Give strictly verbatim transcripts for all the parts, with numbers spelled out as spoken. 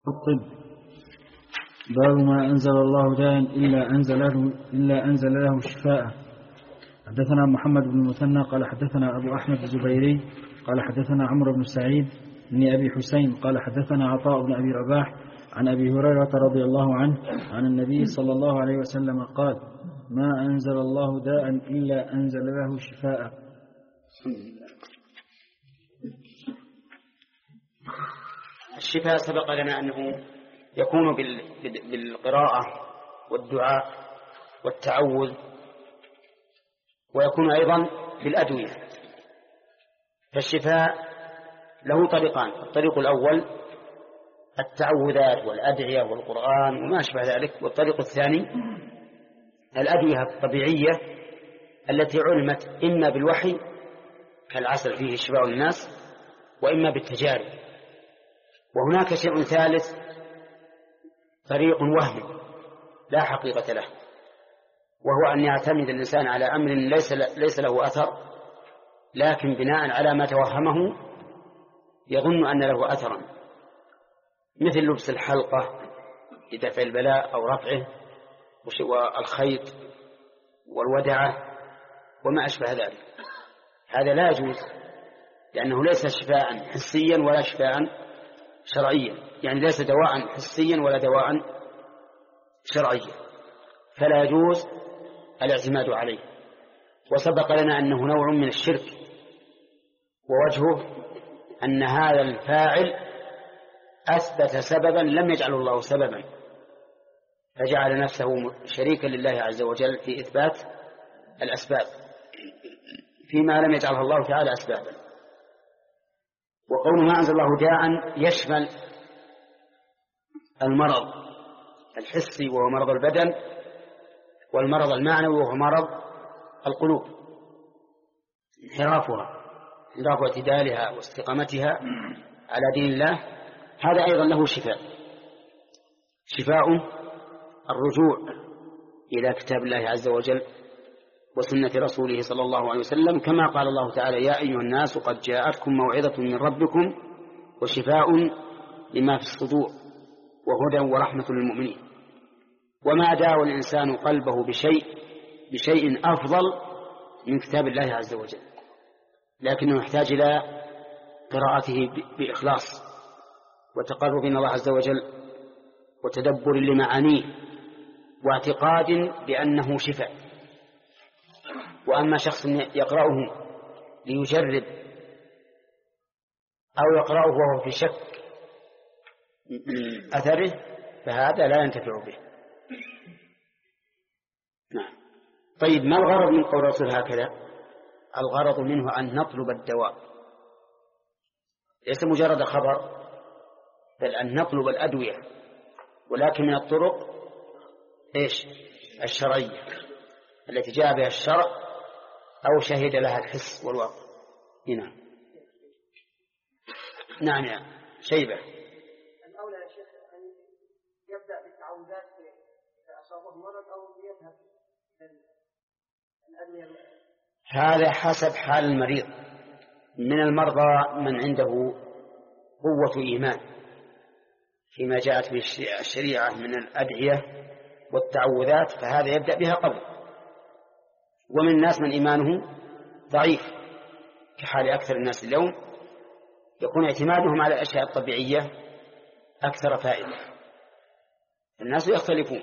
الطب. باب ما أنزل الله داء إلا أنزل له, إلا أنزل له شفاء. حدثنا محمد بن المثنى قال حدثنا أبو أحمد الزبيري قال حدثنا عمرو بن سعيد بن أبي حسين قال حدثنا عطاء بن أبي رباح عن أبي هريرة رضي الله عنه عن النبي صلى الله عليه وسلم قال: ما أنزل الله داء إلا أنزل له شفاء. الشفاء سبق لنا أنه يكون بالقراءة والدعاء والتعوذ، ويكون أيضا بالأدوية. فالشفاء له طريقان: الطريق الأول التعوذات والأدعية والقرآن وما أشبه ذلك، والطريق الثاني الأدوية الطبيعية التي علمت إما بالوحي كالعسل فيه شفاء الناس، وإما بالتجارب. وهناك شيء ثالث، طريق وهمي لا حقيقة له، وهو أن يعتمد الإنسان على أمر ليس ليس له أثر، لكن بناء على ما توهمه يظن أن له أثرا، مثل لبس الحلقة لدفع البلاء أو رفعه، والخيط والودعة وما أشبه ذلك. هذا لا يجوز، لأنه ليس شفاء حسيا ولا شفاء شرعيا، يعني ليس دواء حسيا ولا دواء شرعيا، فلا يجوز الاعتماد عليه. وسبق لنا أنه نوع من الشرك، ووجهه أن هذا الفاعل أثبت سببا لم يجعله الله سببا، فجعل نفسه شريكا لله عز وجل في إثبات الأسباب فيما لم يجعله الله تعالى أسبابا. وقول ما أنزل الله داء يشمل المرض الحسي وهو مرض البدن، والمرض المعنوي وهو مرض القلوب، انحرافها انحراف اعتدالها واستقامتها على دين الله. هذا أيضا له شفاء، شفاء الرجوع إلى كتاب الله عز وجل وسنة رسوله صلى الله عليه وسلم، كما قال الله تعالى: يا أيها الناس قد جاءتكم موعظة من ربكم وشفاء لما في الصدور وهدى ورحمة للمؤمنين. وما داوى الإنسان قلبه بشيء بشيء أفضل من كتاب الله عز وجل، لكنه يحتاج إلى قراءته بإخلاص وتقرب من الله عز وجل وتدبر لمعانيه واعتقاد بأنه شفاء. وأما شخص يقرأه ليجرب أو يقرأه وهو في شك أثره، فهذا لا ينتفع به. نعم. طيب، ما الغرض من قول الرسول هكذا؟ الغرض منه أن نطلب الدواء، ليس مجرد خبر، بل أن نطلب الأدوية، ولكن من الطرق إيش؟ الشرعية التي جاء بها الشرع أو شهد لها الحس والواقع. هنا نعم يا شيبة. الأولى يا شيخ أن يبدأ بالتعوذات إذا أصابه مرض أو يذهب الأدوية؟ هذا حسب حال المريض. من المرضى من عنده قوة إيمان فيما جاءت به الشريعة من الأدعية والتعوذات، فهذا يبدأ بها قبل. ومن الناس من إيمانه ضعيف كحال أكثر الناس اليوم، يكون اعتمادهم على الأشياء الطبيعية أكثر فائدة. الناس يختلفون،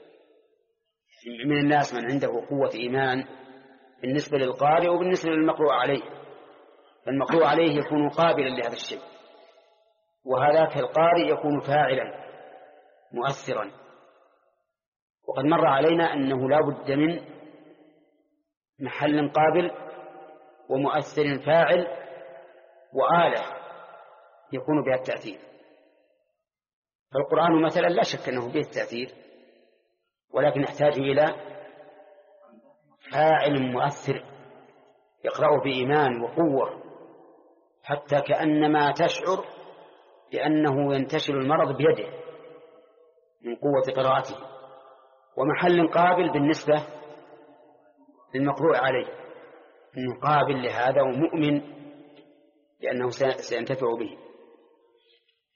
من الناس من عنده قوة إيمان بالنسبة للقارئ وبالنسبة للمقروء عليه، فالمقروء عليه يكون قابلا لهذا الشيء، وهذاك القارئ يكون فاعلا مؤثرا. وقد مر علينا أنه لا بد من محل قابل ومؤثر فاعل وآلة يكون بها التأثير. فالقرآن مثلا لا شك أنه به التأثير، ولكن يحتاج إلى فاعل مؤثر يقرأه بإيمان وقوة، حتى كأنما تشعر بأنه ينتشل المرض بيده من قوة قراءته. ومحل قابل بالنسبة للمقروء عليه، إنه قابل لهذا ومؤمن لأنه سينتفع به.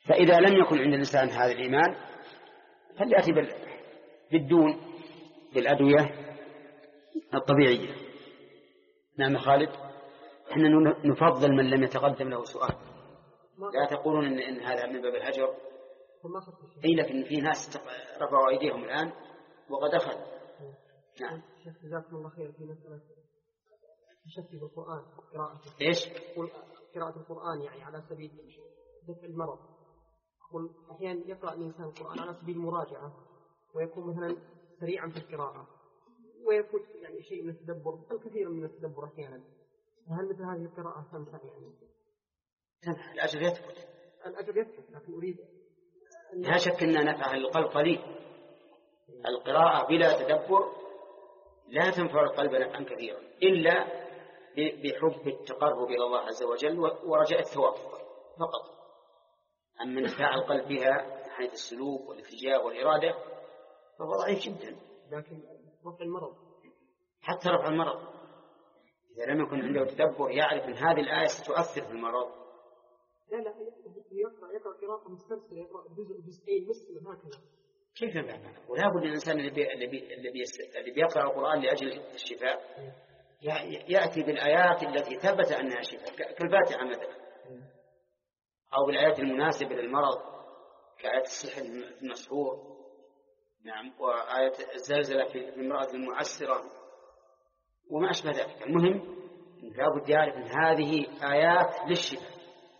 فإذا لم يكن عند الإنسان هذا الإيمان فليأتي بالدون بالأدوية الطبيعية. نعم خالد. احنا نفضل من لم يتقدم له سؤال، لا تقولون إن, إن هذا من باب الهجر. اي لكن في ناس رفعوا ايديهم الان وقد اخذ. نعم. شيخ جزاكم الله خير. في مساله الشك في القران قراءته ايش؟ قراءه القران يعني على سبيل دفع المرض. أقول احيانا يقرا الانسان القران على سبيل المراجعه ويكون مثلا سريعا في القراءه ويفوت يعني شيء من التدبر، الكثير من التدبر احيانا. هل مثل هذه القراءه تنفع يعني؟ الاجر يثبت. الاجر يثبت، لكن اريد لا شك أن نفعها للقلب قليل. القراءة بلا تدبر لا تنفع القلب نفعا كثيرا إلا بحب التقرب إلى الله عز وجل ورجاء الثواب فقط. أما انتفاع القلب بها ناحية السلوك والاتجاه والإرادة فهو ضعيف جدا. لكن رفع المرض، حتى رفع المرض إذا لم يكن عنده تدبر يعرف أن هذه الآية ستؤثر في المرض. لا لا يقرأ يقرأ قراءة مسترسلة، يقرأ جزء جزئين مسلم هكذا. كيف يفعل؟ ولا بد الإنسان اللي بي اللي بي اللي, بي اللي بيقرأ القرآن لأجل الشفاء يأتي بالآيات التي ثبت أنها شفاء كالفاتحة مثلا، أو بالآيات المناسبة للمرض كآية السحر المسحور. نعم. وآية الزلزلة في المرأة المعسرة وما أشبه ذلك. المهم لا بد يعرف أن هذه آيات للشفاء.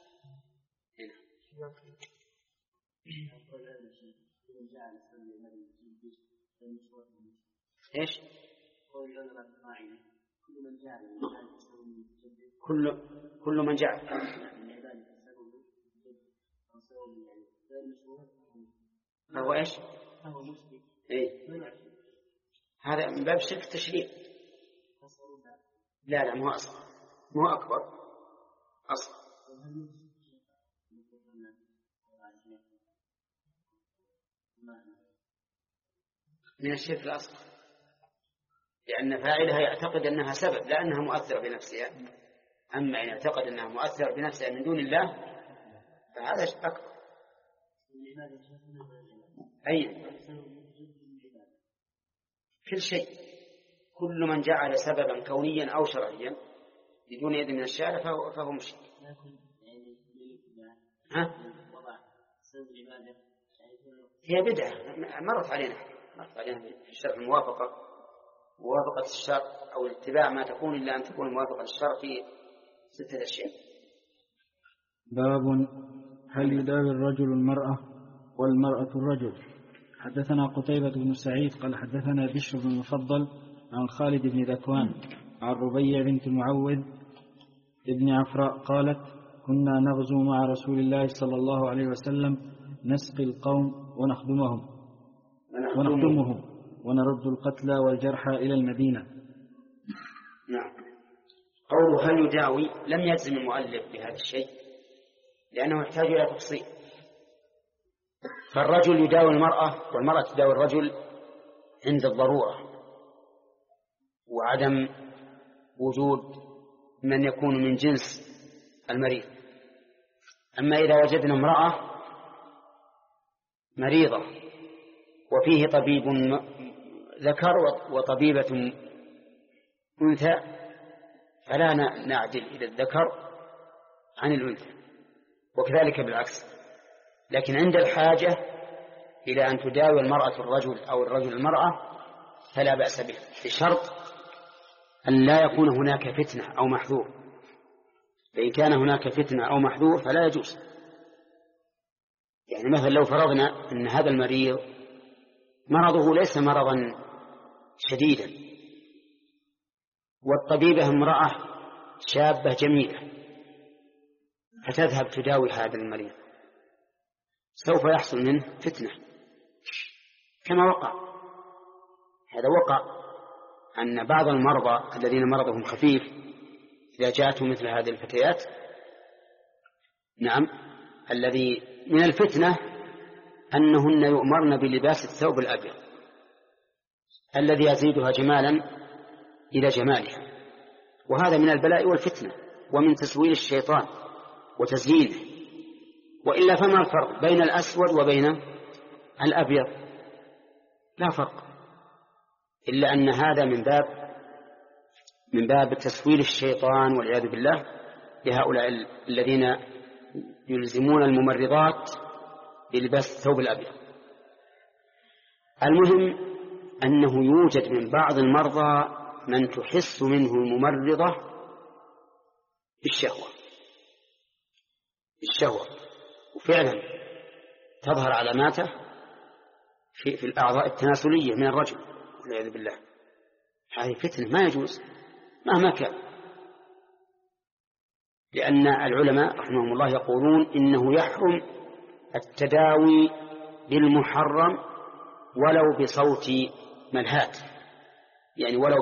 ايش؟ كل كل من جعل فهو ايش؟ ايه؟ هذا من باب الشرك التشريع. لا لا مو اصغر، مو اكبر، اصغر. من الشرك الأصغر، لأن فاعلها يعتقد أنها سبب لا أنها مؤثرة بنفسها. أما إن يعتقد أنها مؤثرة بنفسها من دون الله فهذا أكبر. أي كل شيء، كل من جعل سببا كونيا أو شرعيا بدون يد من الشارع فهو, فهو مشرك. ها؟ هي بدعة مرت علينا مرت علينا في الشرع الموافقة، موافقة الشرع أو الاتباع ما تكون إلا أن تكون موافقة الشرع في ستة أشياء. باب هل يداوي الرجل المرأة والمرأة الرجل. حدثنا قتيبة بن سعيد قال حدثنا بشر بن المفضل عن خالد بن ذكوان عن ربيع بنت معوذ ابن عفراء قالت كنا نغزو مع رسول الله صلى الله عليه وسلم نسقي القوم ونخدمهم ونخدمهم ونرد القتلى والجرحى إلى المدينة. نعم. قوله هل يداوي لم يجزم المؤلف بهذا الشيء لأنه يحتاج إلى تفصيل. فالرجل يداوي المرأة والمرأة تداوي الرجل عند الضرورة وعدم وجود من يكون من جنس المريض. أما إذا وجدنا امرأة مريضة وفيه طبيب ذكر وطبيبة أنثى فلا نعدل إلى الذكر عن الأنثى، وكذلك بالعكس. لكن عند الحاجة إلى أن تداوي المرأة الرجل أو الرجل المرأة فلا بأس به، بشرط أن لا يكون هناك فتنة أو محذور. فإن كان هناك فتنة أو محذور فلا يجوز. يعني مثلا لو فرضنا أن هذا المريض مرضه ليس مرضا شديدا والطبيبة امرأة شابة جميلة فتذهب تداوي هذا المريض، سوف يحصل منه فتنة كما وقع. هذا وقع أن بعض المرضى الذين مرضهم خفيف إذا جاءتهم مثل هذه الفتيات، نعم، الذي من الفتنة أنهن يؤمرن بلباس الثوب الأبيض الذي يزيدها جمالا إلى جمالها، وهذا من البلاء والفتنة ومن تسويل الشيطان وتزيينه وإلا فما الفرق بين الأسود وبين الأبيض؟ لا فرق، إلا أن هذا من باب من باب تسويل الشيطان والعياذ بالله لهؤلاء الذين يلزمون الممرضات بلباس الثوب الأبيض. المهم أنه يوجد من بعض المرضى من تحس منه الممرضة بالشهوة بالشهوة وفعلا تظهر علاماته في, في الأعضاء التناسلية من الرجل والعياذ بالله. هذه فتنة ما يجوز مهما كان، لأن العلماء رحمهم الله يقولون إنه يحرم التداوي بالمحرم ولو بصوت ملهات، يعني ولو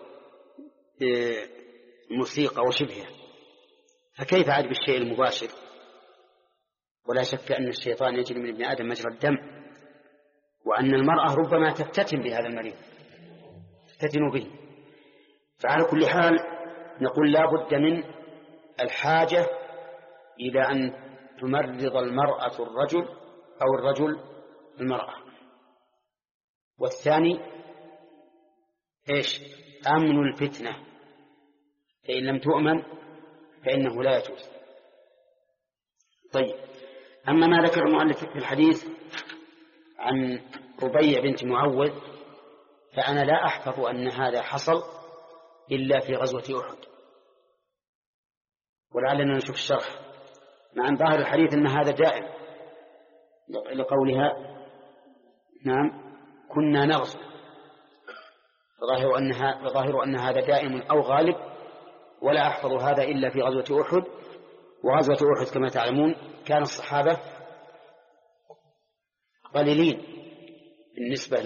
بموسيقى وشبهها، فكيف عاد بالشيء المباشر؟ ولا شك أن الشيطان يجري من ابن آدم مجرى الدم، وأن المرأة ربما تفتتن بهذا المريض تفتتن به. فعلى كل حال نقول لا بد من الحاجة إلى أن تمرض المرأة الرجل أو الرجل المرأة. والثاني إيش؟ أمن الفتنة، فإن لم تؤمن فإنه لا يجوز. طيب، أما ما ذكر المؤلف في الحديث عن ربيع بنت معوذ فأنا لا أحفظ أن هذا حصل إلا في غزوة أحد، ولعلنا نشوف الشرح مع أن ظاهر الحديث أن هذا دائم لقولها نعم كنا نغزو، فظاهر أنها فظاهر أن هذا دائم أو غالب، ولا أحفظ هذا إلا في غزوة أحد. وغزوة أحد كما تعلمون كان الصحابة قليلين بالنسبة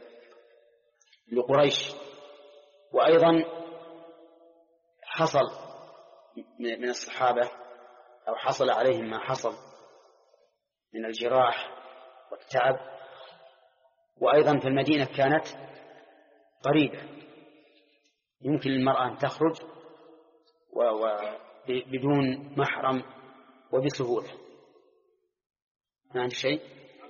لقريش، وأيضا حصل من الصحابة أو حصل عليهم ما حصل من الجراح والتعب، وأيضا في المدينة كانت قريبة يمكن للمرأة أن تخرج بدون محرم وبسهولة. ما عندك شيء؟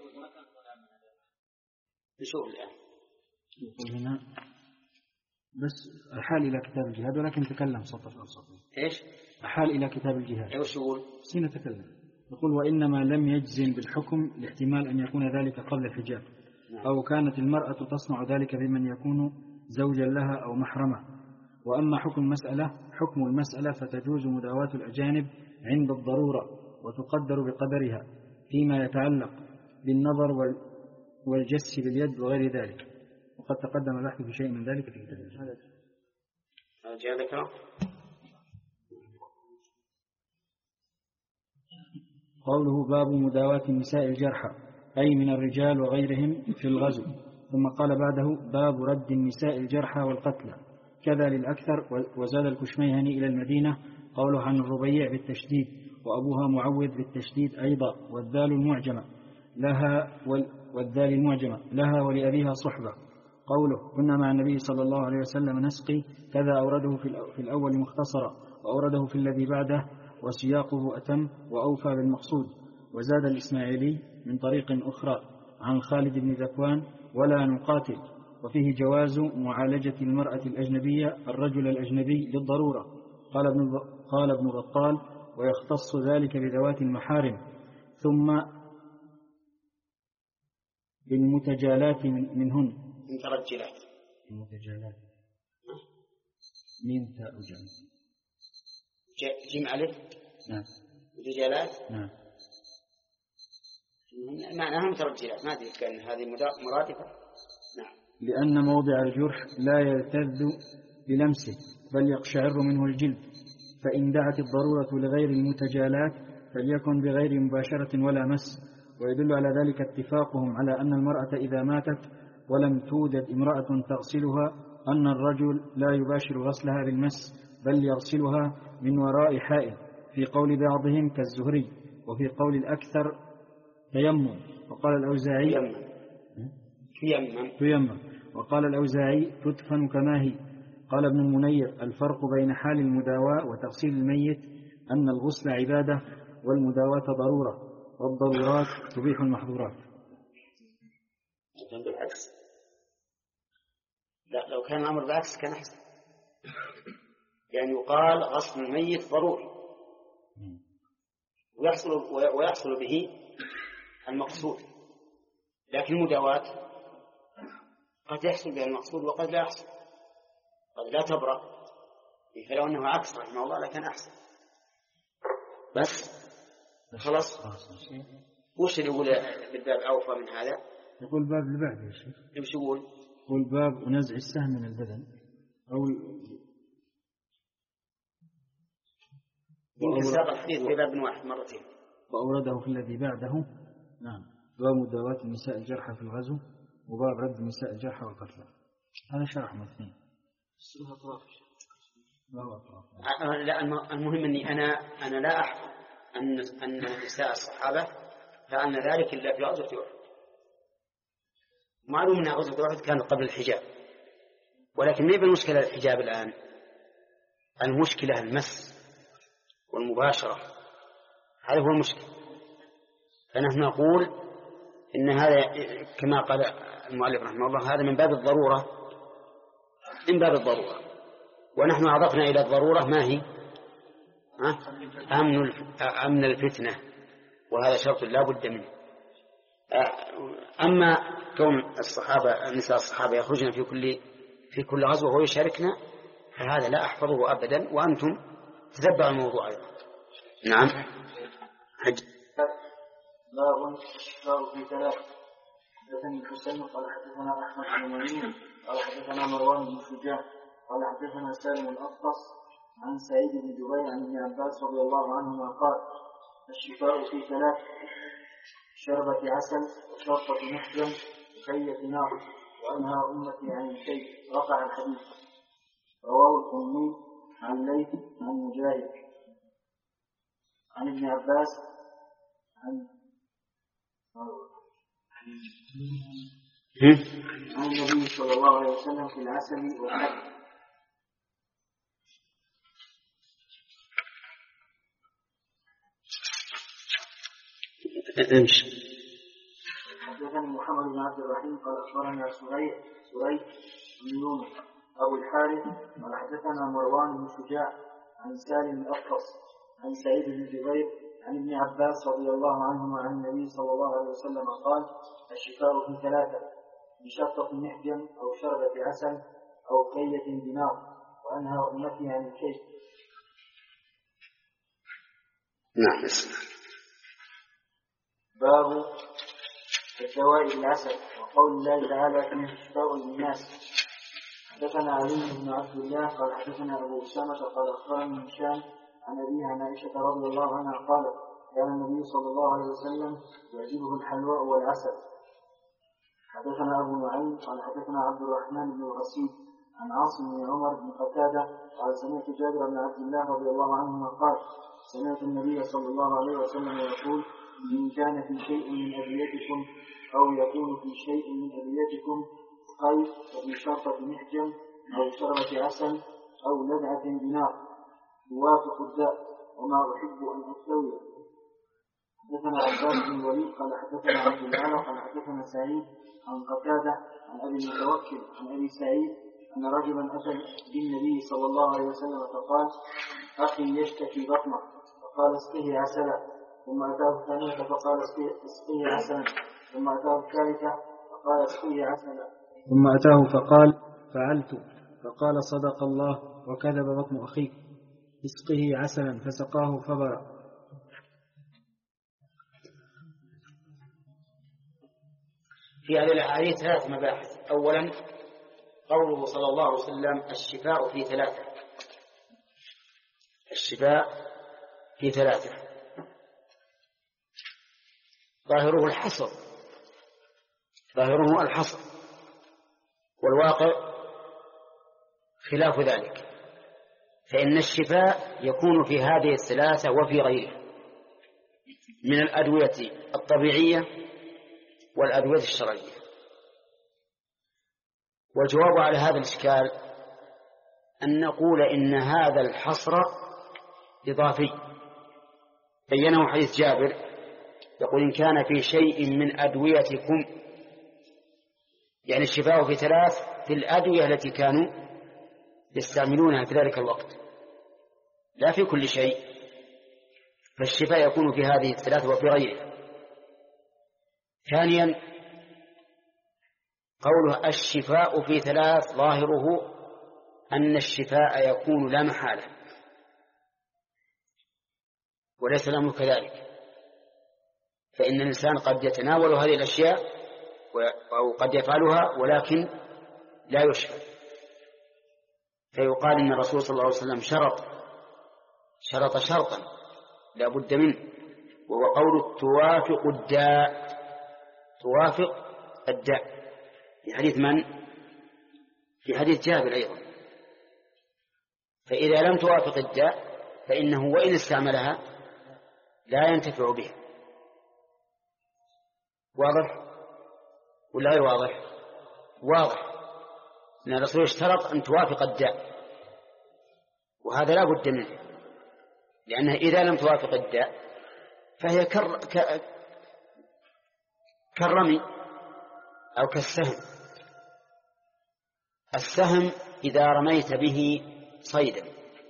نشوف الآن هنا بس أحال إلى كتاب الجهاد، ولكن تكلم سطر أو سطر. إيش؟ أحال إلى كتاب الجهاد. إيش يقول؟ سنتكلم. يقول وإنما لم يجزم بالحكم لاحتمال أن يكون ذلك قبل الحجاب، أو كانت المرأة تصنع ذلك بمن يكون زوجا لها أو محرمة. وأما حكم المسألة حكم المسألة فتجوز مداواة الأجانب عند الضرورة وتقدر بقدرها فيما يتعلق بالنظر والجس باليد وغير ذلك، وقد تقدم البحث في شيء من ذلك في كتاب الجهاد. قوله باب مداواة النساء الجرحى أي من الرجال وغيرهم في الغزو، ثم قال بعده باب رد النساء الجرحى والقتلى كذا للأكثر. وزاد الكشميهني إلى المدينة قوله عن الربيع بالتشديد وأبوها معوذ بالتشديد أيضا، والذال المعجمة لها والذال المعجمة لها ولأبيها صحبة. قوله كنا مع النبي صلى الله عليه وسلم نسقي كذا أورده في الأول مختصرا، وأورده في الذي بعده وسياقه أتم وأوفى بالمقصود. وزاد الإسماعيلي من طريق أخرى عن خالد بن ذكوان ولا نقاتل، وفيه جواز معالجة المرأة الأجنبية الرجل الأجنبي للضرورة. قال ابن قال ابن بطال ويختص ذلك بذوات المحارم، ثم بالمتجالات منهن. مترجلات المتجالات مين تاء جمع جمع ألف نعم متجالات نعم معناها مترجلات، ما أدري كان هذه مرادفة. نعم. لأن موضع الجرح لا يلتذ بلمسه بل يقشعر منه الجلد، فإن دعت الضرورة لغير المتجالات فليكن بغير مباشرة ولا مس. ويدل على ذلك اتفاقهم على أن المرأة إذا ماتت ولم توجد امرأة تغسلها أن الرجل لا يباشر غسلها بالمس بل يغسلها من وراء حائل، في قول بعضهم كالزهري، وفي قول الأكثر تيمم. وقال الأوزاعي تيمم تيمم وقال الأوزاعي تدفن كما هي. قال ابن المنير الفرق بين حال المداواة وتغسيل الميت أن الغسل عبادة والمداواة ضرورة، والضرورات تبيح المحظورات. بالعكس، لا لو كان الأمر بالعكس كان أحسن، يعني يقال غسل الميت ضروري ويحصل, ويحصل به المقصود، لكن المداواة قد يحصل بها المقصود وقد لا يحصل، قد لا تبرأ، فلو أنه عكس رحمه الله لكن أحسن. بس خلاص، وش اللي يقول بالباب أوفى من هذا؟ يقول باب اللي بعده يا شيخ. ايش يقول؟ يقول باب نزع السهم من البدن أو يمكن ساق الحديث في باب واحد مرتين وأورده في الذي بعده. نعم، باب مداواة النساء الجرحى في الغزو وباب رد النساء الجرحى والقتلى. هذا شرح مثنين. لا المهم أني أنا أنا لا أحفظ أن أن نساء الصحابة فعلن ذلك إلا في غزوة أحد. معلوم أن غزوة أحد كانت قبل الحجاب، ولكن ما بالمشكلة الحجاب الآن، المشكلة المس والمباشرة، هذا هو المشكلة. فنحن نقول إن هذا كما قال المؤلف رحمه الله هذا من باب الضرورة، من باب الضرورة، ونحن أضفنا إلى الضرورة ما هي أمن أمن الفتنة، وهذا شرط لا بد منه. أما كون الصحابة نساء الصحابة يخرجن في كل في كل غزوة ويشاركنا فهذا لا أحفظه أبدا، وأنتم تتبعوا الموضوع أيضا. نعم. حج. باب الشفاء في ثلاث. حدثني الحسين قال حدثنا أحمد بن منير قال حدثنا مروان بن شجاع قال حدثنا سالم الأطلس عن سعيد بن جبير عن ابن عباس رضي الله عنهما قال الشفاء في ثلاث: شربة عسل وشرطة محجم وخية نار وأنهى أمتي عن الشيء. رفع الحديث. رواه القمي عن ليث عن مجاهد عن ابن عباس عن عن النبي صلى الله عليه وسلم في العسل والحب. امشي. حدثني محمد بن عبد الرحيم قال أخبرنا سريع سريع بن يونس أبو الحارث قال حدثنا مروان بن شجاع عن سالم الأطلس عن سعيد بن جبير عن ابن عباس رضي الله عنهما عن النبي صلى الله عليه وسلم قال الشفاء في ثلاثة: بشرطة محجم أو شربة عسل أو كية بنار وأنهى أمتي عن الكي. نعم. باب الدواء بالعسل وقول الله تعالى فيه شفاء للناس. حدثنا علي بن عبد الله قال حدثنا أبو أسامة قال أخبرني هشام عن أبيها عن عائشة رضي الله عنها قالت كان النبي صلى الله عليه وسلم يعجبه الحلواء والعسل. حدثنا أبو نعيم قال حدثنا عبد الرحمن بن الغسيل عن عاصم بن عمر بن قتادة قال سمعت جابر بن عبد الله رضي الله عنهما قال سمعت النبي صلى الله عليه وسلم يقول إن كان في شيء من أدويتكم أو يكون في شيء من أدويتكم خير ففي شرطة محجم أو شربة عسل أو لدعة بنار يوافق الداء وما أحب أن أستوي. حدثنا عباس بن الوليد قال حدثنا عبد الأعلى قال حدثنا سعيد عن قتادة عن أبي المتوكل عن أبي سعيد أن رجلا أتى بالنبي صلى الله عليه وسلم فقال أخي يشتكي بطنه فقال اسقه عسلا، ثم أتاه الثانية فقال اسقه عسلا، ثم أتاه الثالثة فقال اسقه عسلا، ثم أتاه فقال فعلت، فقال صدق الله وكذب بطن أخيك، اسقه عسلا، فسقاه فبرأ. في هذه الأحاديث ثلاث مباحث. أولا قوله صلى الله عليه وسلم الشفاء في ثلاثة. الشفاء في ثلاثة ظاهره الحصر، ظاهره الحصر، والواقع خلاف ذلك، فإن الشفاء يكون في هذه الثلاثة وفي غيرها من الأدوية الطبيعية والأدوية الشرعية. والجواب على هذا الإشكال أن نقول إن هذا الحصر إضافي بينه حديث جابر يقول إن كان في شيء من أدويتكم، يعني الشفاء في ثلاث في الأدوية التي كانوا يستعملونها في ذلك الوقت، لا في كل شيء، فالشفاء يكون في هذه الثلاث وفي غيرها. ثانيا قوله الشفاء في ثلاث ظاهره أن الشفاء يكون لا محالة، وليس الأمر كذلك، فإن الإنسان قد يتناول هذه الأشياء أو قد يفعلها ولكن لا يشفى، فيقال إن الرسول صلى الله عليه وسلم شرط شرط شرطا لا بد منه، وهو قوله توافق الداء، توافق الداء، في حديث من؟ في حديث جابر أيضا. فإذا لم توافق الداء فإنه وإن استعملها لا ينتفع بها. واضح ولا غير واضح؟ واضح، لأن الرسول اشترط أن توافق الداء، وهذا لا بد منه، لأنها إذا لم توافق الداء فهي كر... ك... كالرمي أو كالسهم. السهم إذا رميت به صيدا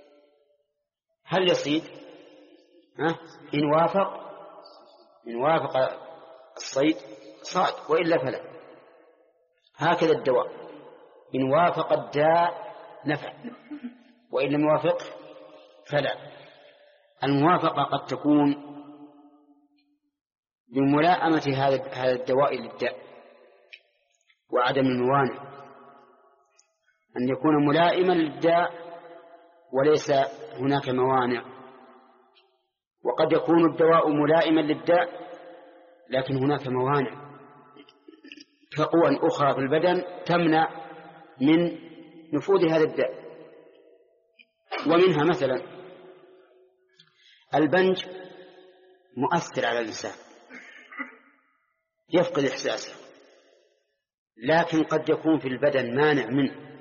هل يصيد؟ ها؟ إن وافق إن وافق الصيد صاد، وإلا فلا. هكذا الدواء إن وافق الداء نفع، وإن لم يوافق فلا. الموافقة قد تكون بملائمة هذا الدواء للداء وعدم الموانع، أن يكون ملائما للداء وليس هناك موانع. وقد يكون الدواء ملائما للداء لكن هناك موانع كقوى أخرى في البدن تمنع من نفوذ هذا الداء. ومنها مثلا البنج مؤثر على الإنسان، يفقد إحساسه، لكن قد يكون في البدن مانع منه.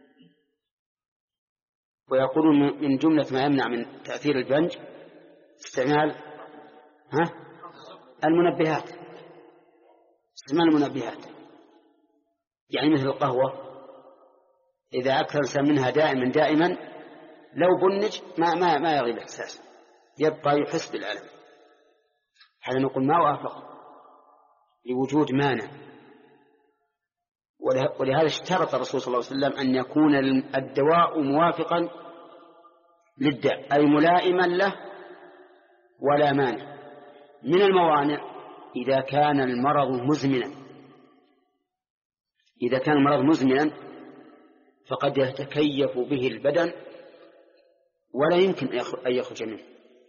ويقولون من جملة ما يمنع من تأثير البنج استعمال ها المنبهات، استعمال المنبهات، يعني مثل القهوة إذا أكثر الإنسان منها دائما دائما لو بنج ما ما ما يغيب إحساسه، يبقى يحس بالألم. هذا نقول ما وافق لوجود مانع. ولهذا اشترط الرسول صلى الله عليه وسلم أن يكون الدواء موافقا للداء، أي ملائما له ولا مانع. من الموانع إذا كان المرض مزمنا، إذا كان المرض مزمنا فقد يتكيف به البدن ولا يمكن أن يخرج منه،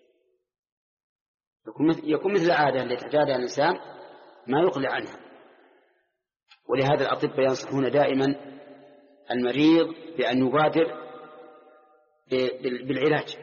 يكون مثل العادة التي تعتادها الإنسان ما يقلع عنها. ولهذا الأطباء ينصحون دائما المريض بأن يبادر بالعلاج،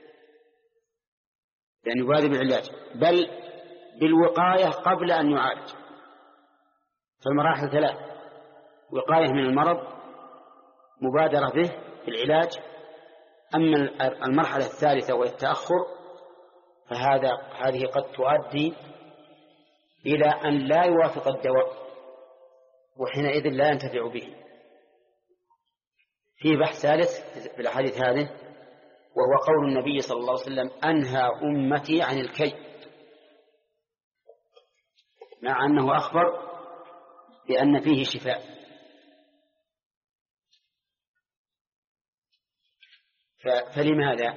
بأن يبادر بالعلاج بل بالوقاية قبل أن يعالج. فالمراحل ثلاث: وقاية من المرض، مبادرة به بالعلاج. أما المرحلة الثالثة والتأخر فهذا هذه قد تؤدي إلى أن لا يوافق الدواء، وحينئذ لا ينتفع به. في بحث ثالث في الحديث هذه، وهو قول النبي صلى الله عليه وسلم: أنهى أمتي عن الكي، مع أنه أخبر بأن فيه شفاء. فلماذا؟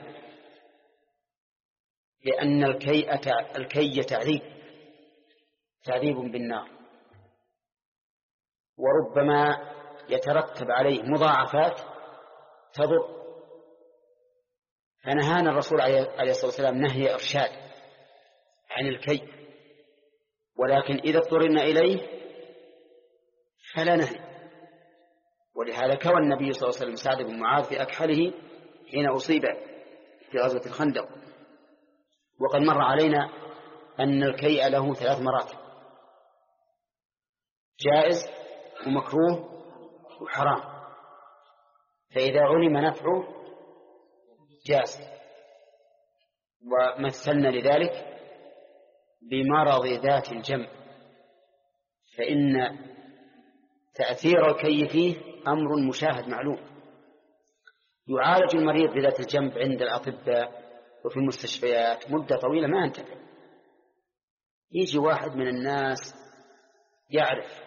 لأن الكي الكي تعذيب تعذيب بالنار، وربما يترتب عليه مضاعفات تضر. فنهانا الرسول عليه الصلاة والسلام نهي إرشاد عن الكي، ولكن إذا اضطررنا إليه فلا نهي. ولهذا كوى النبي صلى الله عليه وسلم سعد بن معاذ في أكحله حين أصيب في غزوة الخندق. وقد مر علينا أن الكيء له ثلاث مراتب: جائز ومكروه وحرام. فإذا علم نفعه جاز، ومثلنا لذلك بمرض ذات الجنب فإن تأثير الكي فيه أمر مشاهد معلوم. يعالج المريض بذات الجنب عند الأطباء وفي المستشفيات مدة طويلة ما ينتفع. يجي واحد من الناس يعرف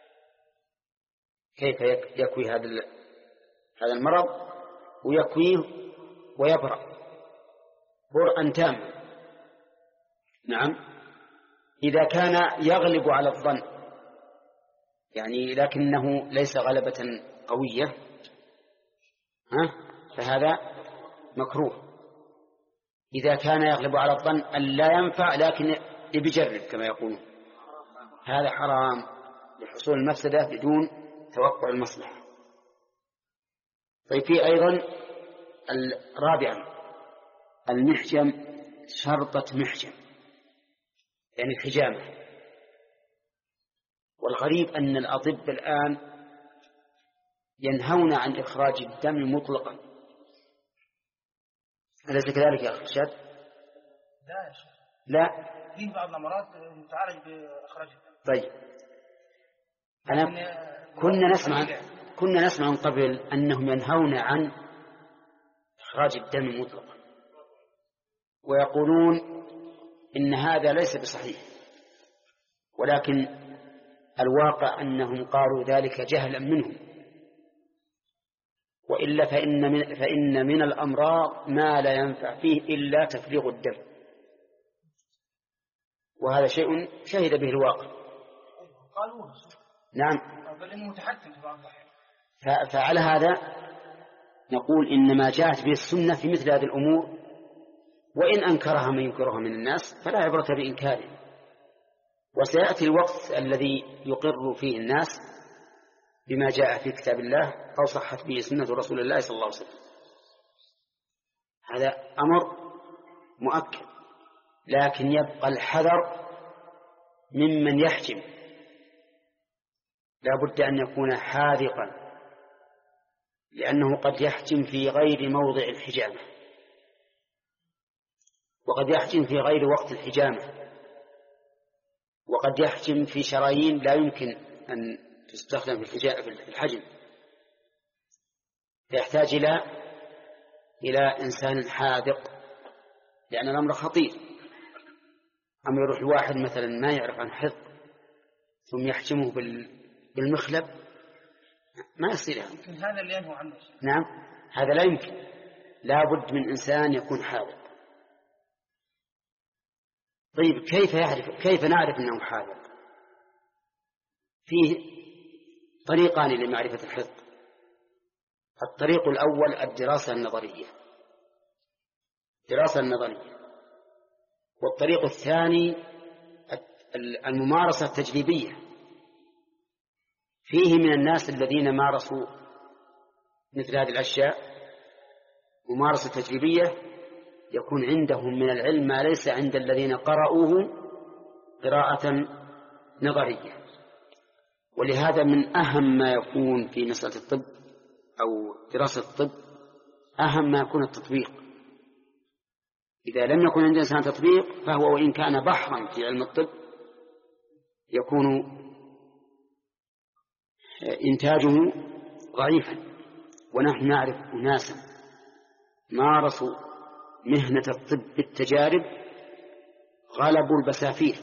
كيف يكوي هذا هذا المرض ويكويه ويبرأ برءا تاما. نعم إذا كان يغلب على الظن يعني لكنه ليس غلبة قوية ها فهذا مكروه. إذا كان يغلب على الظن أن لا ينفع لكن يجرب كما يقولون هذا حرام لحصول المفسدة بدون توقع المصلحة. طيب في أيضا الرابعا المحجم شرطة محجم يعني الحجامة. والغريب أن الأطباء الآن ينهون عن إخراج الدم مطلقا. أليس كذلك يا أخي الشاب؟ لا يا شيخ. لا في بعض الأمراض تعالج بإخراج الدم. طيب أنا كنا نسمع كنا نسمع من قبل أنهم ينهون عن إخراج الدم مطلقا ويقولون إن هذا ليس بصحيح، ولكن الواقع أنهم قالوا ذلك جهلا منهم، وإلا فإن من, فإن من الأمراض ما لا ينفع فيه إلا تفريغ الدم، وهذا شيء شهد به الواقع. قالوا نعم بل إنه متحكم في بعض الأحيان. فعلى هذا نقول إنما جاءت به السنة في مثل هذه الأمور، وإن أنكرها من ينكرها من الناس فلا عبرة بإنكاره. وسيأتي الوقت الذي يقر فيه الناس بما جاء في كتاب الله أو صحت به سنة رسول الله صلى الله عليه وسلم. هذا أمر مؤكد، لكن يبقى الحذر ممن يحجم. لا بد أن يكون حاذقا، لأنه قد يحجم في غير موضع الحجامة، وقد يحجم في غير وقت الحجامة، وقد يحجم في شرايين لا يمكن أن تستخدم في الحجم، فيحتاج إلى إلى إنسان حاذق، لأن الأمر خطير. أما يروح الواحد مثلا ما يعرف عن حذق ثم يحجمه بالمخلب ما يصير هذا. يمكن هذا اللي ينهو عنه. نعم هذا لا يمكن، لا بد من إنسان يكون حاذق. طيب كيف يعرف كيف نعرف أنه حاذق؟ فيه طريقان لمعرفة الحذق. الطريق الأول الدراسة النظرية، الدراسة النظرية، والطريق الثاني الممارسة التجريبية. فيه من الناس الذين مارسوا مثل هذه الأشياء ممارسة تجريبية يكون عندهم من العلم ما ليس عند الذين قرأوه قراءة نظرية. ولهذا من أهم ما يكون في مسألة الطب أو دراسة الطب أهم ما يكون التطبيق. إذا لم يكن عند إنسان تطبيق فهو وإن كان بحرا في علم الطب يكون إنتاجه ضعيفا. ونحن نعرف أناسا مارسوا مهنة الطب بالتجارب غلبوا البسافير.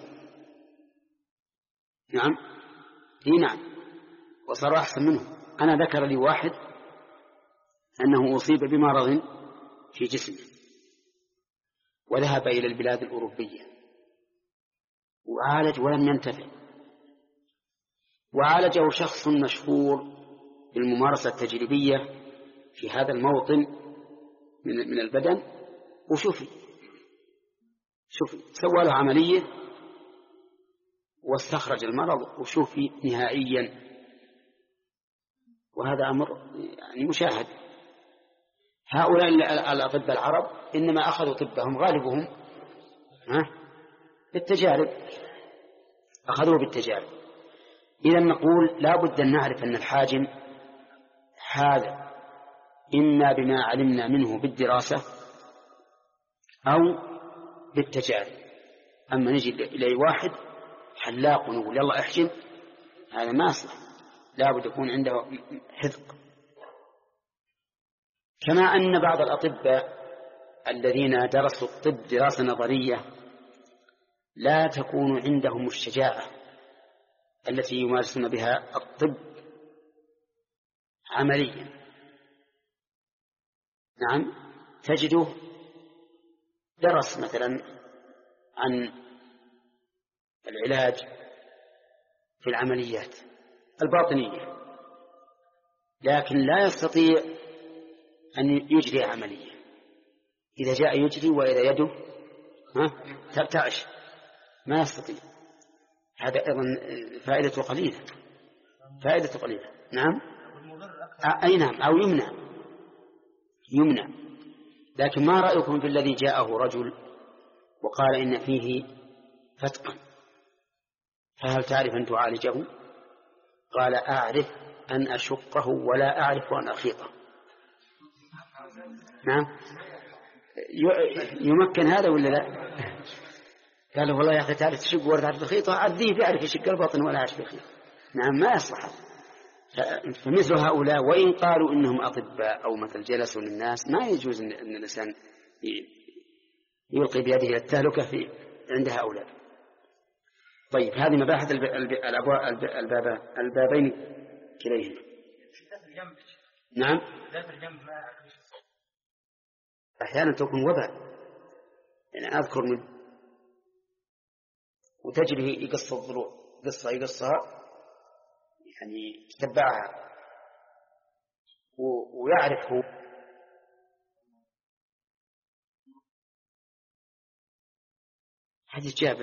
نعم اي نعم وصاروا أحسن منهم. أنا ذكر لي واحد أنه أصيب بمرض في جسمه وذهب إلى البلاد الأوروبية وعالج ولم ينتفع، وعالجه شخص مشهور بالممارسة التجريبية في هذا الموطن من البدن، وشوفي شوفي سوى له عملية واستخرج المرض وشوفي نهائيا. وهذا أمر يعني مشاهد. هؤلاء الأطباء العرب إنما أخذوا طبهم غالبهم ها بالتجارب، أخذوه بالتجارب. إذا نقول لا بد أن نعرف أن الحاجم هذا إما بما علمنا منه بالدراسة أو بالتجارب أما نجي إلى واحد حلاق ونقول يلا احجم، هذا ما أصلح، لا بد يكون عنده حذق. كما أن بعض الأطباء الذين درسوا الطب دراسة نظرية لا تكون عندهم الشجاعة التي يمارسون بها الطب عمليا. نعم، تجده درس مثلا عن العلاج في العمليات الباطنية، لكن لا يستطيع أن يجري عملية. إذا جاء يجري وإذا يده ترتعش ما يستطيع. هذا أيضا فائدته قليلة، فائدته قليلة. نعم، أي نعم، أو يمنع يمنع. لكن ما رأيكم بالذي جاءه رجل وقال إن فيه فتقا، فهل تعرف أن تعالجه؟ قال أعرف أن أشقه ولا أعرف أن أخيطه. نعم، يمكن هذا ولا لا؟ قال والله يا أخي تعرف تشق ولا تعرف تخيطه، عذيه بيعرف يشق البطن ولا يعرف يخيط. نعم، ما يصلح. فمثل هؤلاء وإن قالوا إنهم أطباء أو مثل جلسوا للناس، ما يجوز أن الإنسان يلقي بيده التهلكة في عند هؤلاء. طيب، هذه مباحث البابين كليهما. نعم، أحيانا تكون وباء. يعني أذكر من وتجري يقص الضلوع قصة يقصها، يعني تتبعها ويعرف هو حديث جابر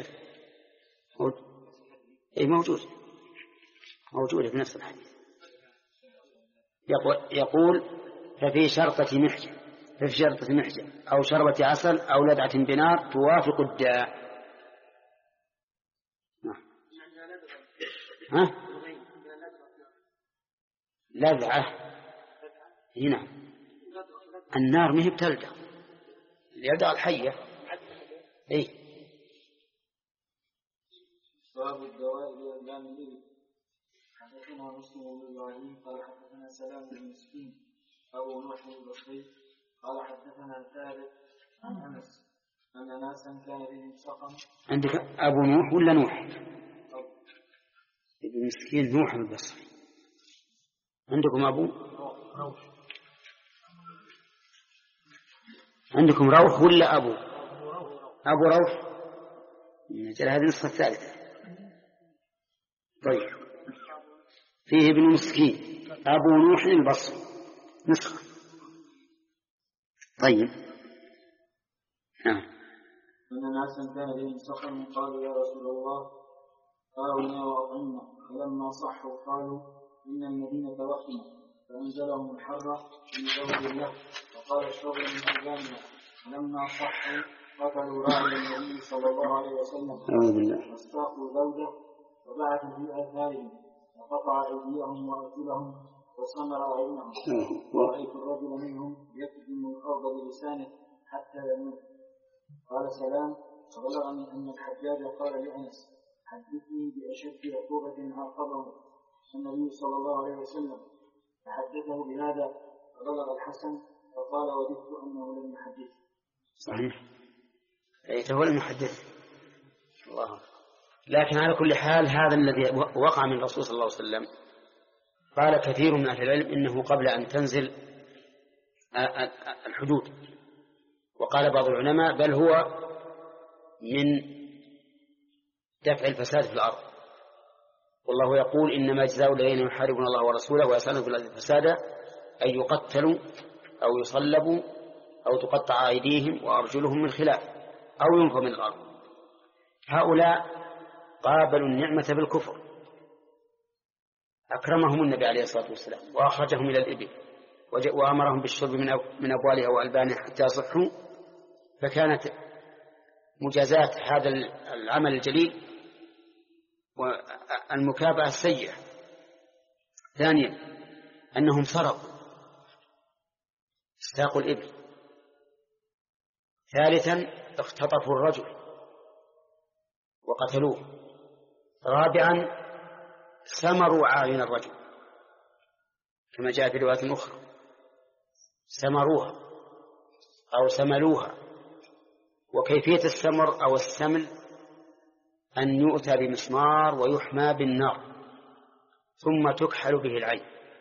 أي موجود موجود في نفس الحديث. يقول ففي شرطة محجن ففي شرطة محجن أو شربة عسل أو لدعة بنار توافق الداء. ها؟ لذعة هنا النار مهي بتلدع، يلدع الحية. اي باب الدواء لألام الإبل. حدثنا مسلم بن إبراهيم قال حدثنا سلام بن مسكين أبو نوح البصري قال حدثنا ثابت عن أنس أن ناسا كان بهم سقم. عندك أبو نوح ولا نوح؟ ابن مسكين نوح البصري. عندكم أبو روح؟ عندكم روح ولا أبو؟ أبو روح. نجل هذه النسخة الثالثة. طيب، فيه ابن مسكين أبو نوح البصري نسخة. طيب، نعم. أن ناسا كان بهم سقم قالوا يا رسول الله آونا وأطعمنا، فلما صحوا قالوا إن المدينة وحنا، فأنزلهم الحرة من زوج الله وقال اشربوا من أيامنا. فلما صحوا قتلوا راعي النبي صلى الله عليه وسلم واستاقوا زوجه وبعث في آثارهم وقطع أيديهم وأرجلهم وصمر أعينهم. ورأيت الرجل منهم يكتم الأرض بلسانه حتى يموت. قال سلام فبلغني أن الحجاج قال لأنس حدثني بأشد عقوبة عاقبه النبي صلى الله عليه وسلم، فحدثه بهذا فبلغ الحسن فقال وددت أنه لم يحدث. صحيح، أي هو المحدث. الله. لكن على كل حال هذا الذي وقع من الرسول صلى الله عليه وسلم قال كثير من أهل العلم إنه قبل أن تنزل الحدود، وقال بعض العلماء بل هو من دفع الفساد في الأرض. والله يقول إنما جزاء الذين يحاربون الله ورسوله ويسعون في الأرض فسادا أن يقتلوا أو يصلبوا أو تقطع أيديهم وأرجلهم من خلاف أو ينفوا من الأرض. هؤلاء قابلوا النعمة بالكفر، أكرمهم النبي عليه الصلاة والسلام وأخرجهم إلى الإبل وأمرهم بالشرب من أبوالها وألبانها حتى يصحوا، فكانت مجازات هذا العمل الجليل والمكافأة السيئة. ثانيا أنهم سرقوا استاقوا الإبل. ثالثا اختطفوا الرجل وقتلوه. رابعا سمروا أعين الرجل كما جاء في رواية أخرى، سمروها أو سملوها. وكيفية السمر أو السمل أن يؤتى بمسمار ويحمى بالنار ثم تكحل به العين.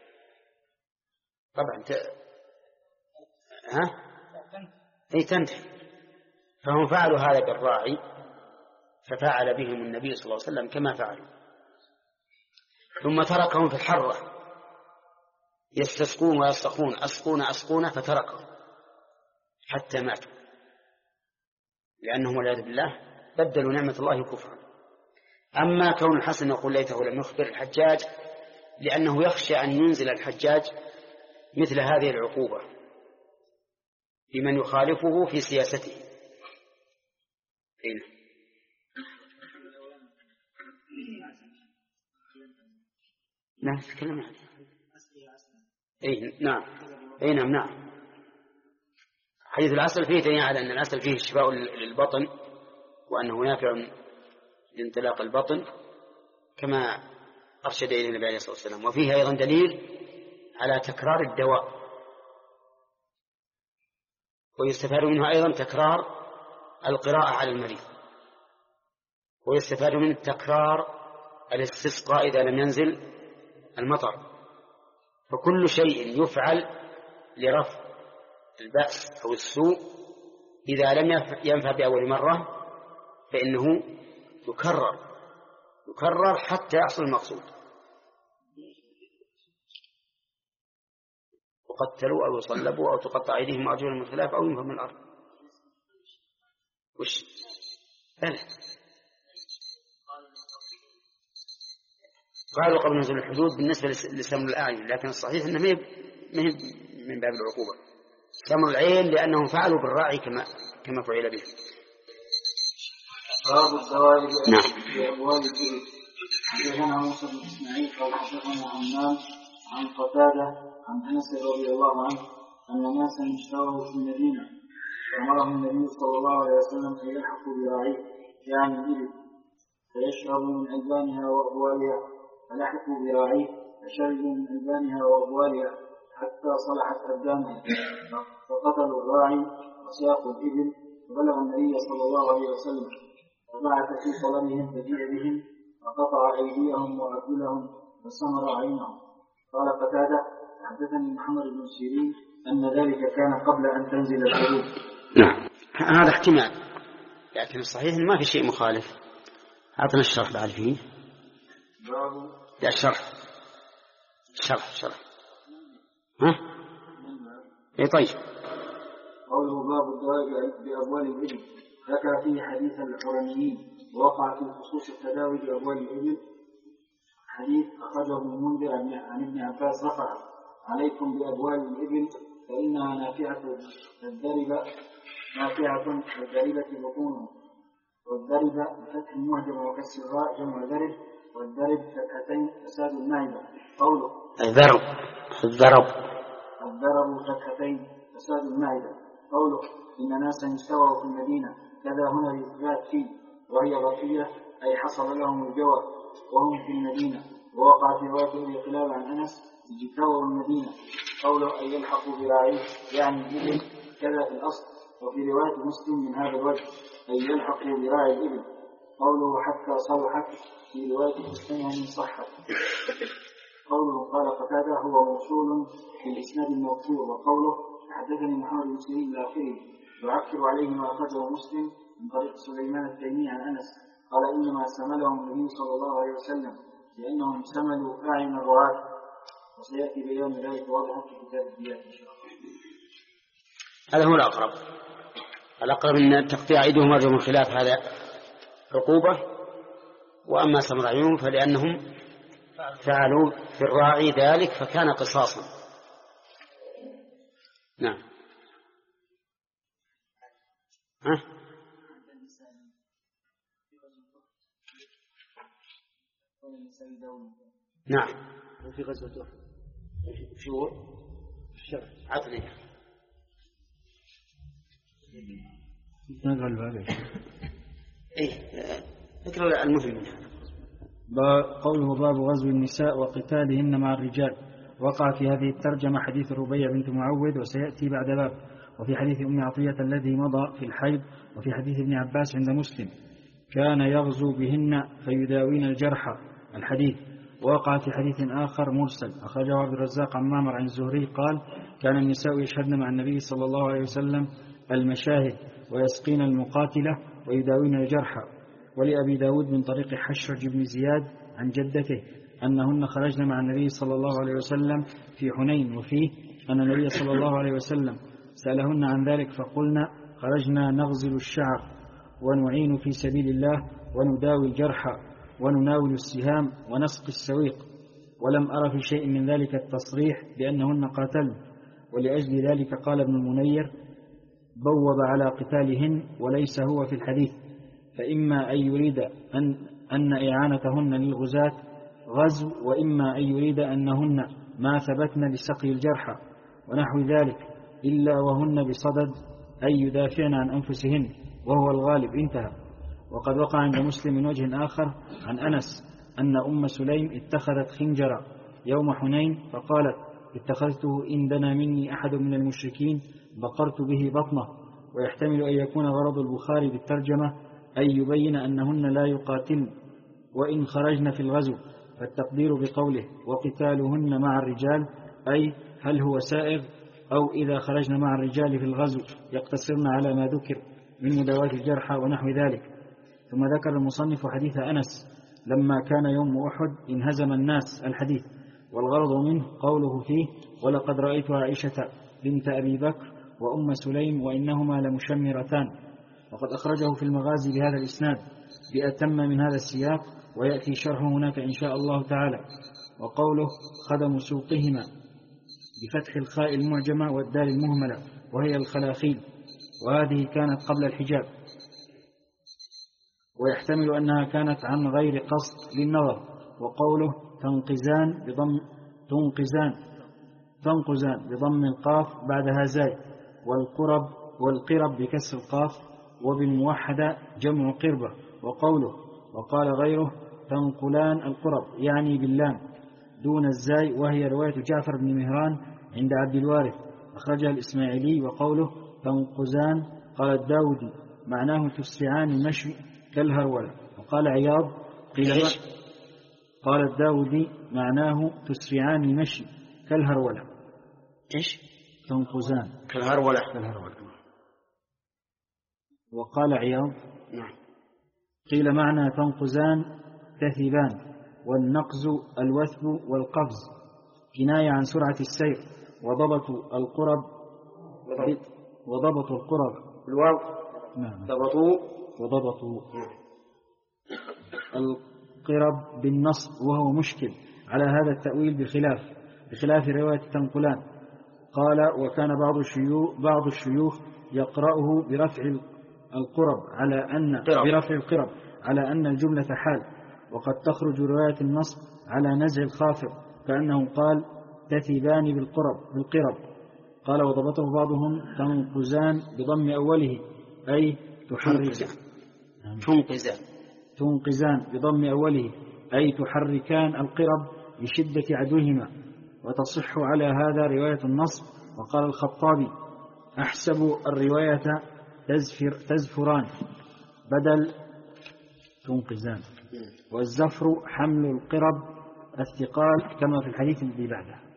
طبعا ت... ها؟ أي تنتهي. فهم فعلوا هذا بالراعي ففعل بهم النبي صلى الله عليه وسلم كما فعلوا. ثم تركهم في الحرة يستسقون ويصرخون أسقون أسقون فتركهم حتى ماتوا، لأنهم والعياذ بالله بدلوا نعمة الله كفرا. أما كون الحسن يقول ليته لم يخبر الحجاج لأنه يخشى أن ينزل الحجاج مثل هذه العقوبة لمن يخالفه في سياسته. هنا. لا تتكلم عنه. إيه نعم إيه نعم نعم. حديث العسل فيه دليل على أن العسل فيه شفاء للبطن وأنه نافع لانطلاق البطن كما أرشد إليه النبي عليه الصلاة والسلام. وفيه أيضا دليل على تكرار الدواء، ويستفاد منه أيضا تكرار القراءة على المريض، ويستفاد منه تكرار الاستسقاء إذا لم ينزل المطر. فكل شيء يفعل لرفع البأس أو السوء إذا لم ينفع بأول مرة فإنه يكرر يكرر حتى يحصل المقصود. وقتلوا أو يصلبوا أو تقطع أيديهم وأرجلهم من خلاف أو ينفوا من الأرض. وش بلى قالوا قبل نزول الحدود بالنسبة لسمر الأعين، لكن الصحيح أنه مهم من باب العقوبة سمر العين لأنهم فعلوا بالراعي كما كما فعل به. باب الدواء نعم. بأبواب الإبل. حدثنا موسى بن إسماعيل قال حدثنا عمام عن قتادة عن أنس رضي الله عنه أن ناسا اشتروا في المدينة فأمرهم النبي صلى الله عليه وسلم أن يلحقوا براعيه يعني الإبل فيشربوا من ألبانها وأبوالها، فلحقوا براعيه فشربوا من ألبانها وأبوالها حتى صلحت أبدانها، فقتلوا الراعي وساقوا الإبل فبلغ النبي صلى الله عليه وسلم فبعث في طلبهم فجيء بهم فقطع أيديهم وأرجلهم وسمر عينهم. قال قتادة حدثني محمد بن سيرين أن ذلك كان قبل أن تنزل الحدود. نعم هذا احتمال، لكن الصحيح ما في شيء مخالف. أعطنا الشرح بعد فيه. باب لا الشرح شرح شرح ها اي طيب. قوله باب الدواء بأبوال الإبل ذكر فيه حديث الحرميين ووقع في خصوص التداوي بأبوال الإبل. حديث أخرجه ابن المنذر عن ابن عباس رفع عليكم بأبوال الإبل فإنها نافعة الدربة نافعة الدربة بطونها، والدربة بفتح المعجم وكسر الراء جمع درب، والدرب فتحتين فساد المعدة. قوله الضرب الضرب الضرب فتحتين فساد المعدة. قوله إن ناسا استووا في المدينة كذا هنا الإثبات فيه، وهي غطية أي حصل لهم الجوى وهم في المدينة. ووقع في رواية ابي قلابة عن أنس اجتووا المدينة. قوله أن يلحقوا براعيه يعني الإبل كذا في الأصل. وفي رواية مسلم من هذا الوجه أن يلحقوا براعي الإبل. قوله حتى صلحت في رواية مسلم من صحت. قوله قال قتادة هو موصول في الإسناد الموصول. وقوله حدثني محمد بن سيرين الآخري يعكر عليه ما أخرجه مسلم من طريق سليمان التيمي عن أنس قال إنما سملهم النبي صلى الله عليه وسلم لأنهم سملوا أعين الرعاة، وسيأتي بيان ذلك واضحا في كتاب الديات إن شاء الله. هذا هو الأقرب. الأقرب أن تقطيع أيديهم وأرجلهم خلاف هذا عقوبة، وأما سمر عيونهم فلأنهم فعلوا في الراعي ذلك فكان قصاصا. نعم ها؟ نعم وفي غزوة أحد شو الشرع عطني نقل بابي إيه ذكر المهم منها. قوله باب غزو النساء وقتالهن مع الرجال. وقع في هذه الترجمة حديث الربيع بنت معوذ وسيأتي بعد باب، وفي حديث أم عطية الذي مضى في الحيض، وفي حديث ابن عباس عند مسلم كان يغزو بهن فيداوين الجرحى الحديث. ووقع في حديث آخر مرسل أخرجه عبد الرزاق عن معمر عن الزهري قال كان النساء يشهدن مع النبي صلى الله عليه وسلم المشاهد ويسقين المقاتلة ويداوين الجرحى. ولأبي داود من طريق حشرج بن زياد عن جدته أنهن خرجن مع النبي صلى الله عليه وسلم في حنين، وفيه أن النبي صلى الله عليه وسلم سألهن عن ذلك فقلنا خرجنا نغزل الشعر ونعين في سبيل الله ونداوي الجرحى ونناول السهام ونسقي السويق، ولم أرى في شيء من ذلك التصريح بأنهن قاتلن. ولأجل ذلك قال ابن المنير بوب على قتالهن وليس هو في الحديث، فإما أن يريد أن, أن إعانتهن للغزاة غزو، وإما أن يريد أنهن ما ثبتن لسقي الجرحى ونحو ذلك إلا وهن بصدد أن يدافعن عن أنفسهن وهو الغالب. انتهى. وقد وقع عند مسلم من وجه آخر عن أنس أن أم سليم اتخذت خنجرا يوم حنين فقالت اتخذته إن دنا مني أحد من المشركين بقرت به بطنه. ويحتمل أن يكون غرض البخاري بالترجمة أن يبين أنهن لا يقاتلن وإن خرجن في الغزو، فالتقدير بقوله وقتالهن مع الرجال أي هل هو سائغ أو إذا خرجن مع الرجال في الغزو يقتصرن على ما ذكر من مداواة الجرحى ونحو ذلك. ثم ذكر المصنف حديث أنس لما كان يوم أحد انهزم الناس الحديث، والغرض منه قوله فيه ولقد رأيت عائشة بنت أبي بكر وأم سليم وإنهما لمشمرتان. وقد أخرجه في المغازي بهذا الإسناد بأتم من هذا السياق، ويأتي شرحه هناك إن شاء الله تعالى. وقوله خدم سوقهما بفتح الخاء المعجمة والدال المهملة وهي الخلاخيل، وهذه كانت قبل الحجاب، ويحتمل أنها كانت عن غير قصد للنظر. وقوله تنقزان بضم تنقزان تنقزان بضم القاف بعدها زاي، والقرب والقرب بكسر القاف وبالموحدة جمع قربة. وقوله وقال غيره تنقلان القرب يعني باللام دون الزاي، وهي رواية جعفر بن مهران عند عبد الوارث أخرجها الإسماعيلي. وقوله تنقزان قال الداودي معناه تسرعان المشي كالهرولة. وقال عياض قيل قال الداودي معناه تسرعان المشي كالهرولة. إيش؟ تنقزان كالهرولة كالهرولة. وقال عياض نعم قيل معنى تنقزان تثبان، والنقز الوثب والقفز كناية عن سرعة السير. وضبط القرب وضبط القرب الواو نعم ضبطوا وضبطوا القرب بالنصب، وهو مشكل على هذا التأويل بخلاف بخلاف رواية تنقلان. قال وكان بعض الشيوخ بعض الشيوخ يقرأه برفع القرب على أن برفع القرب على أن الجملة حال، وقد تخرج رواية النصب على نزع الخافض كأنه قال تثبان بالقرب بالقرب. قال وضبطه بعضهم تنقزان بضم أوله أي تحرك تنقزان تنقزان بضم أوله أي تحركان القرب لشدة عدوهما، وتصح على هذا رواية النصب. وقال الخطابي أحسب الرواية تزفر تزفران بدل تنقزان، والزفر حمل القرب الثقال كما في الحديث الذي بعده.